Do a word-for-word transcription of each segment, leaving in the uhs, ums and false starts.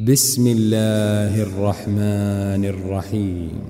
بسم الله الرحمن الرحيم.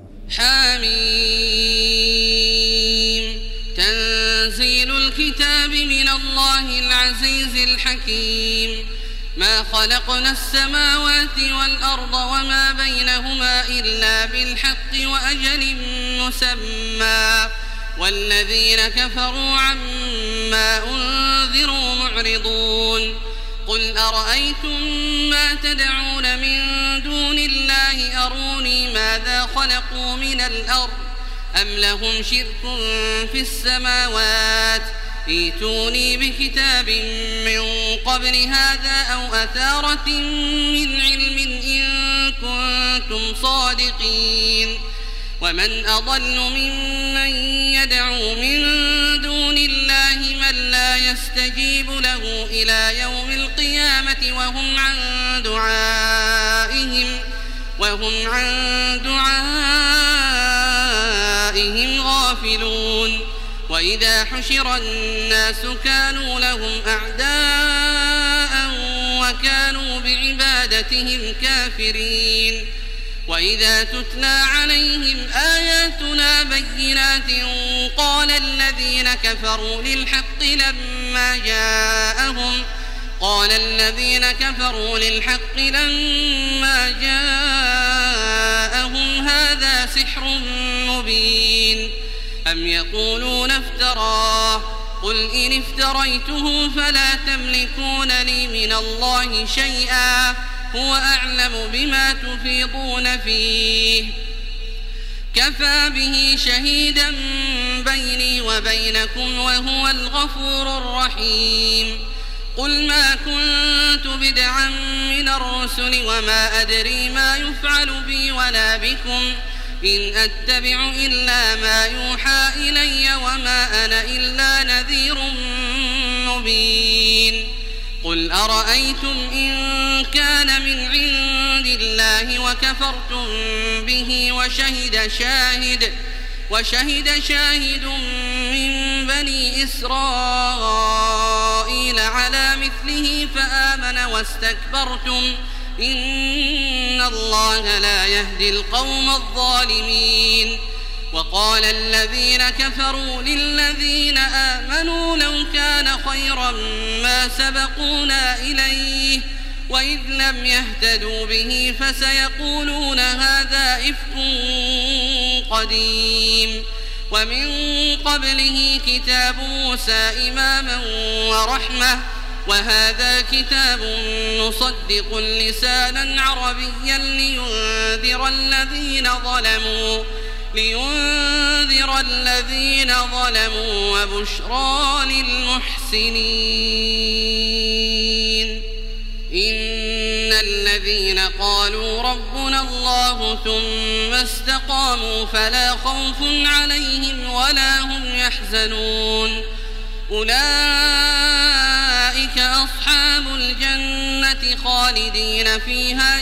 حميم. تنزيل الكتاب من الله العزيز الحكيم. ما خلقنا السماوات والأرض وما بينهما إلا بالحق وأجل مسمى والذين كفروا عما أنذروا معرضون. قل أرأيتم ما تدعون من دون الله أروني ماذا خلقوا من الأرض أم لهم شرك في السماوات ائتوني بكتاب من قبل هذا أو أثارة من علم إن كنتم صادقين. ومن أضل ممن يدعو من دون الله من لا يستجيب له إلى يوم القيامة وهم عن دعائهم وهم عن دعائهم غافلون. وإذا حشر الناس كانوا لهم أعداء وكانوا بعبادتهم كافرين. وإذا تتلى عليهم آياتنا بينات قال الذين كفروا للحق لما جاءهم قال الذين كفروا للحق لما جاءهم هذا سحر مبين أم يقولون افتراه قل إن افتريته فلا تملكون لي من الله شيئا هو أعلم بما تفيضون فيه كفى به شهيدا بيني وبينكم وهو الغفور الرحيم. قل ما كنت بدعا من الرسل وما أدري ما يفعل بي ولا بكم إن أتبع إلا ما يوحى إلي وما أنا إلا نذير مبين. قل أرأيتم إن كان من عند الله وكفرتم به وشهد شاهد وشهد شاهد من بني إسرائيل على مثله فآمن واستكبرتم إن الله لا يهدي القوم الظالمين. وقال الذين كفروا للذين آمنوا لو كان خيرا ما سبقونا إليه وإذ لم يهتدوا به فسيقولون هذا إفك قديم. ومن قبله كتاب موسى إماما ورحمة وهذا كتاب مصدق لسانا عربيا لينذر الذين ظلموا لينذر الذين ظلموا وبشرى للمحسنين. إن الذين قالوا ربنا الله ثم استقاموا فلا خوف عليهم ولا هم يحزنون أولئك أصحاب الجنة خالدين فيها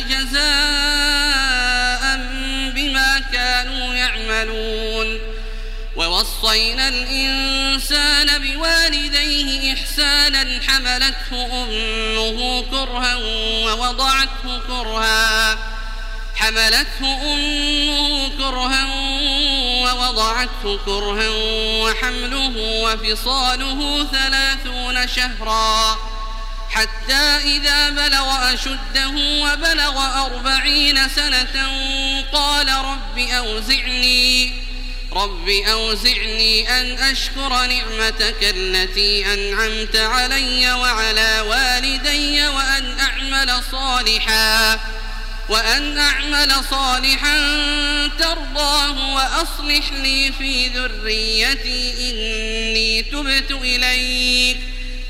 جزاء بما كانوا يعملون. ووصينا الإنسان بوالديه إحسانا حملته أمه كرها ووضعته كرها حملته أمه كرها ووضعته كرها وحمله وفصاله ثلاثون شهرا حتى إذا بلغ أشده وبلغ أربعين سنة قال رب أوزعني رب أوزعني أن أشكر نعمتك التي أنعمت علي وعلى والدي وأن أعمل صالحا وأن أعمل صالحا ترضاه وأصلح لي في ذريتي إني تبت إليك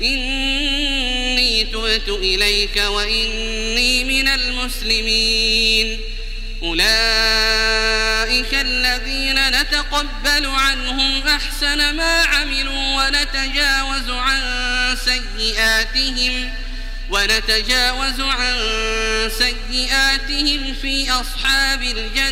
إني تبت إليك وإني من المسلمين. أولئك الذين نتقبل عنهم أحسن ما عملوا ونتجاوز عن سيئاتهم ونتجاوز عن سيئاتهم في أصحاب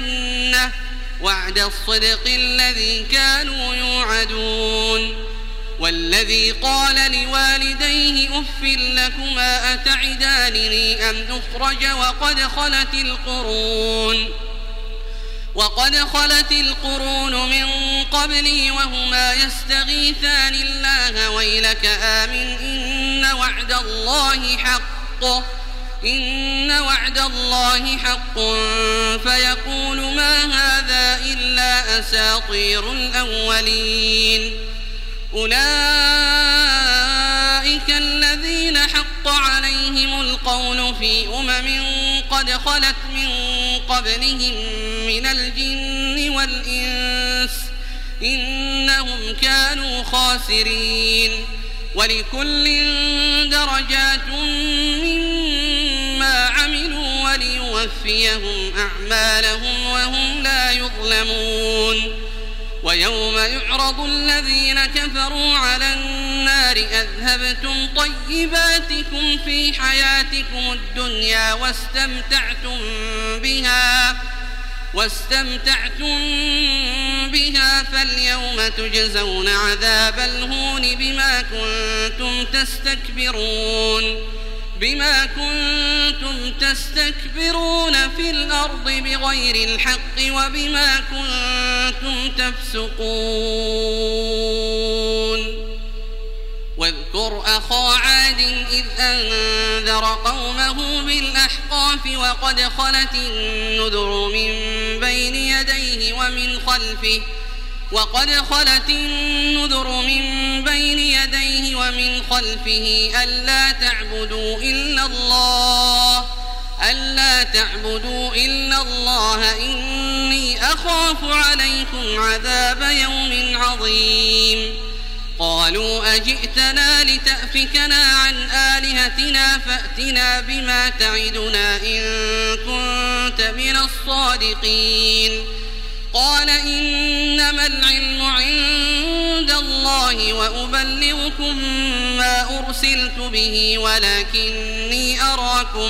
الجنة وعد الصدق الذي كانوا يوعدون. والذي قال لوالديه أف لكما أتعدانني أن أخرج وقد خلت القرون وقد خلت القرون من قبلي وهما يستغيثان الله ويلك آمن إن وعد الله حق إن وعد الله حق فيقول ما هذا إلا أساطير الأولين أولئك الذين حق عليهم القول في أمم قد خلت من قبلهم من الجن والإنس إنهم كانوا خاسرين ولكل درجات مما عملوا وليوفيهم أعمالهم وهم لا يظلمون ويوم يعرض الذين كفروا على النار أذهبتم طيباتكم في حياتكم الدنيا واستمتعتم بها واستمتعتم بها فاليوم تجزون عذاب الهون بما كنتم تستكبرون بما كنتم تستكبرون في الأرض بغير الحق وبما كنتم تفسقون واذكر أخا عاد إذ أنذر قومه بالأحقاف وقد خلت النذر من بين يديه ومن خلفه وقد خلت النذر من بين يديه ومن خلفه ألا تعبدوا إلا الله ألا تعبدوا إلا الله إني أخاف عليكم عذاب يوم عظيم قالوا أجئتنا لتأفكنا عن آلهتنا فأتنا بما تعدنا إن كنت من الصادقين قال إنما العلم عند الله وأبلغكم ما أرسلت به ولكني أراكم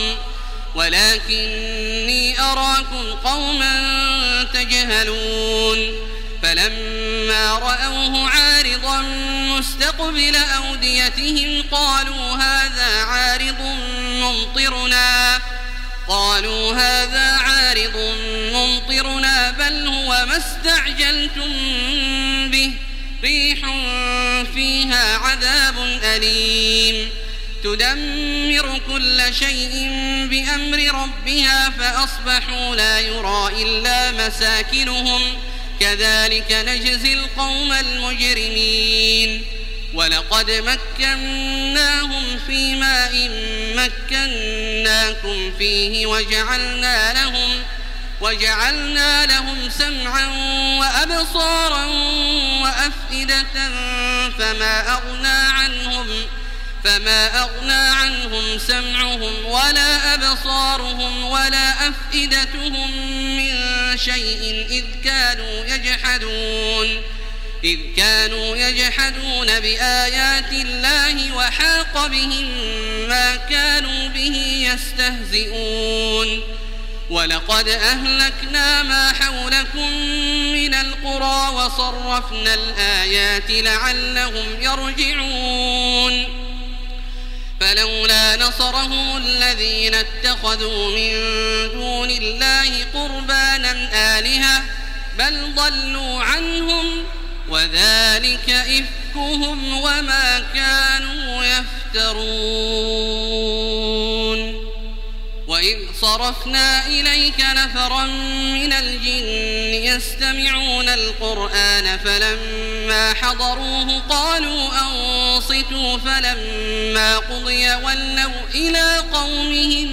ولكني أراكم قوما تجهلون فلما رأوه عارضا مستقبل أوديتهم قالوا هذا عارض ممطرنا قالوا هذا عارض ممطرنا بل هو ما استعجلتم به ريح فيها عذاب أليم تدمر كل شيء بأمر ربها فأصبحوا لا يرى إلا مساكنهم كذلك نجزي القوم المجرمين ولقد مكناهم في ماء مكناكم فيه وجعلنا لهم وجعلنا لهم سمعا وأبصارا وأفئدة فما أغنى عنهم فما أغنى عنهم سمعهم ولا أبصارهم ولا أفئدتهم من شيء إذ كانوا يجحدون إذ كانوا يجحدون بآيات الله وحاق بهم ما كانوا به يستهزئون ولقد أهلكنا ما حولكم من القرى وصرفنا الآيات لعلهم يرجعون فلولا نصرهم الذين اتخذوا من دون الله قربانا آلهة بل ضلوا عنهم وذلك إفكهم وما كانوا يفترون وإذ صرفنا إليك نفرا من الجن يستمعون القرآن فلما حضروه قالوا أنصتوا فلما قضي ولوا إلى قومهم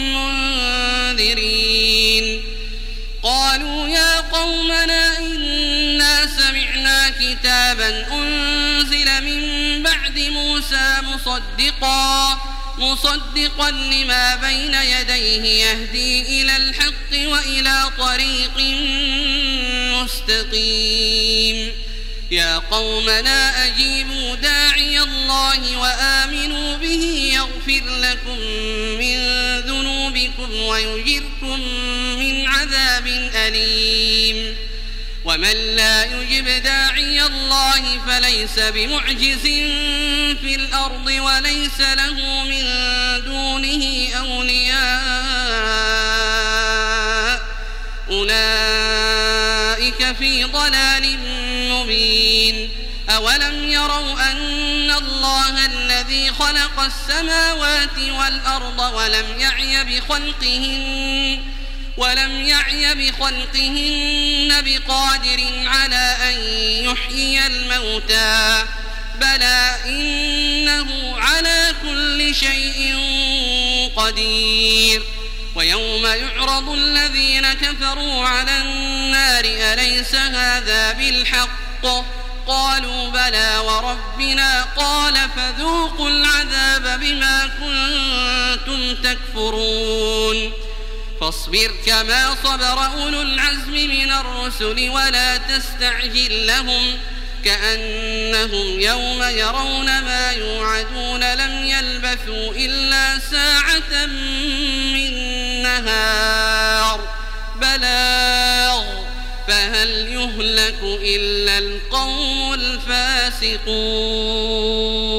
منذرين قالوا يا قومنا إنا سمعنا كتابا أنزل من بعد موسى مصدقا مصدقا لما بين يديه يهدي إلى الحق وإلى طريق مستقيم يا قومنا أجيبوا داعي الله وآمنوا به يغفر لكم من ذنوبكم ويجركم من عذاب أليم ومن لا يجب داعي الله فليس بمعجز في الأرض وليس له من دونه أولياء أولئك في ضلال مبين. أولم يروا أن الله الذي خلق السماوات والأرض ولم يعي بخلقهن ولم يعي بخلقهن بقادر على أن يحيي الموتى بلى إنه على كل شيء قدير. ويوم يعرض الذين كفروا على النار أليس هذا بالحق قالوا بلى وربنا قال فذوقوا العذاب بما كنتم تكفرون. فاصبر كما صبر أولو العزم من الرسل ولا تستعجل لهم كأنهم يوم يرون ما يوعدون لم يلبثوا إلا ساعة من نهار بلاغ فهل يهلك إلا القوم الفاسقون.